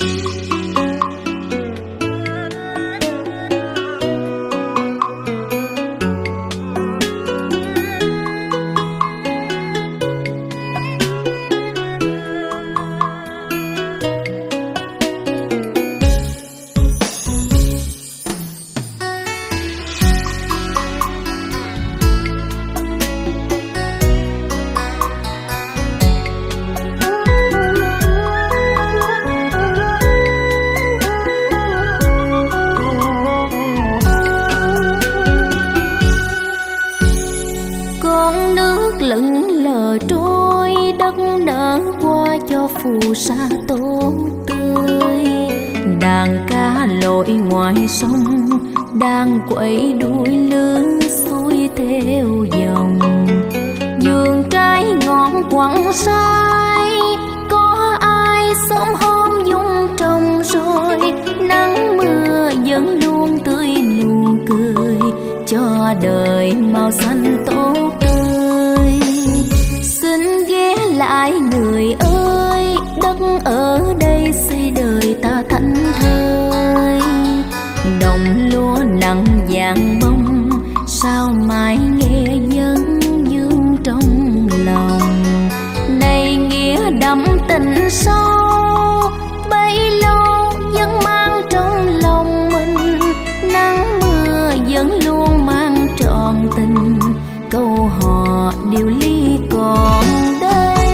phù sa tốt tươi. Đàn cá lội ngoài sông đang quẩy đuôi lướt xuôi theo dòng. Vườn trái ngọn quặng sai có ai sớm hôm dung trồng rồi. Nắng mưa vẫn luôn tươi nụ cười cho đời màu xanh tốt tươi. Xin ghé lại người ơi, đất ở đây xây đời ta thảnh thơi. Đồng lúa nặng vàng bông sao mãi nghe vẫn vương trong lòng. Này nghĩa đậm tình sâu bấy lâu vẫn mang trong lòng mình. Nắng mưa vẫn luôn mang trọn tình, câu hò điều ly còn đây.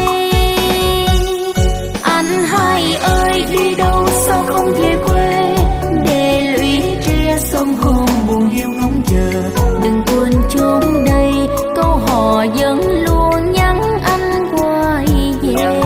Anh hai ơi đi đâu sao không về quê, để lũy tre sông hồn buồn hiu ngóng chờ. Đừng quên chốn đây câu hò vẫn luôn nhắn anh quay về.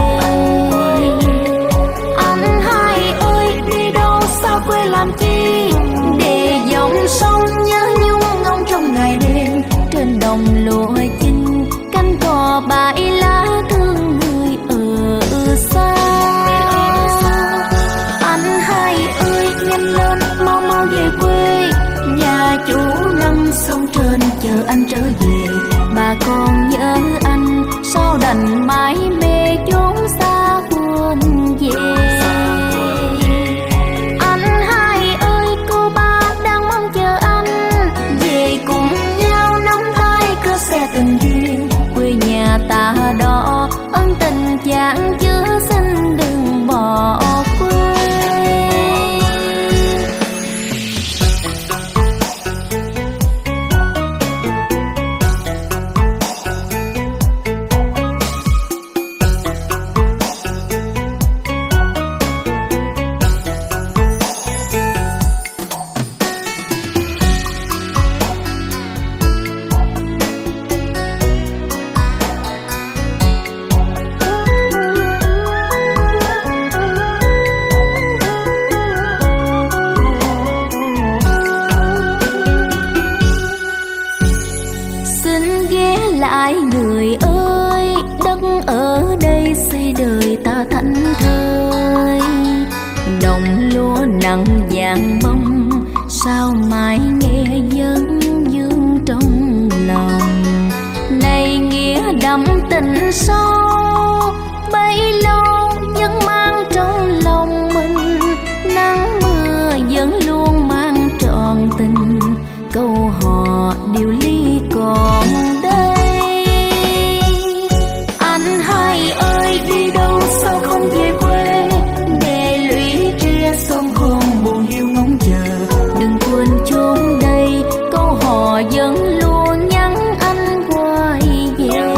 Anh hai ơi đi đâu sao quê làm chi, để dòng sông nhớ nhung ngóng trong ngày đêm. Trên đồng lúa chinh cánh cò bãi lá thương người ở xa. Anh hai ơi nhanh lên mau mau về quê, nhà chủ năm sông trên chờ anh trở về. Bà con nhớ anh sao đành mãi mê chốn xa buồn về. Anh hai ơi cô ba đang mong chờ anh về cùng nhau nắm tay cớ xe tình duyên. Quê nhà ta đó ân tình chẳng chứa xin đừng bỏ quê. Lại người ơi, đất ở đây xây đời ta thảnh thơi. Đồng lúa nặng vàng bông sao mãi nghe vẫn vương trong lòng. Này nghĩa đậm tình sâu bấy lâu vẫn mang trong lòng mình. Nắng mưa vẫn luôn mang trọn tình, câu hò điều ly còn đây. Anh hai ơi đi đâu sao không về quê, để lũy tre sông hồn buồn hiu ngóng chờ. Đừng quên chốn đây câu hò vẫn luôn nhắn anh quay về.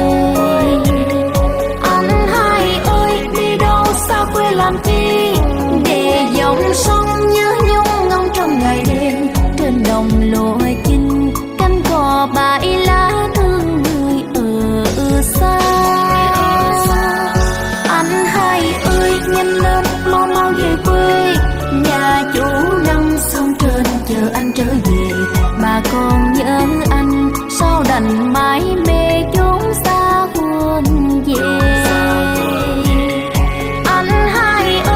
Anh hai ơi đi đâu sao quê làm chi, để dòng sông nhớ nhung ngóng trong ngày đêm. Trên đồng lúa chinh cánh cò bãi lá thương người ở xa. Anh hai ơi nhanh lên mau mau về quê, nhà chủ năm sông trên chờ anh trở về. Bà con nhớ anh sao đành mãi mê chốn xa buồn về. Anh hai ơi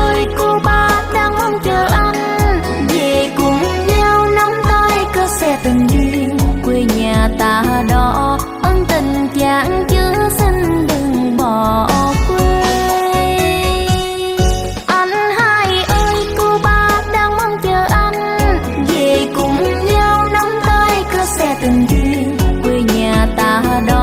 quê nhà ta đó